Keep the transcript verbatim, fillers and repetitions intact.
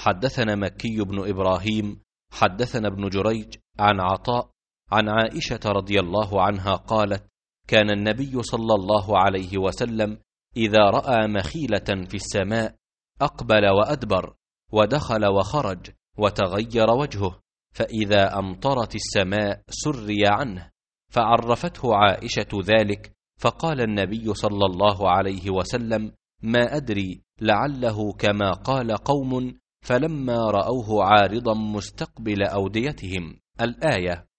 حدثنا مكي بن إبراهيم حدثنا ابن جريج عن عطاء عن عائشة رضي الله عنها قالت: كان النبي صلى الله عليه وسلم إذا رأى مخيلة في السماء أقبل وأدبر ودخل وخرج وتغير وجهه، فإذا أمطرت السماء سري عنه، فعرفته عائشة ذلك، فقال النبي صلى الله عليه وسلم: ما أدري، لعله كما قال قوم، فلما رأوه عارضا مستقبل أوديتهم. الآية.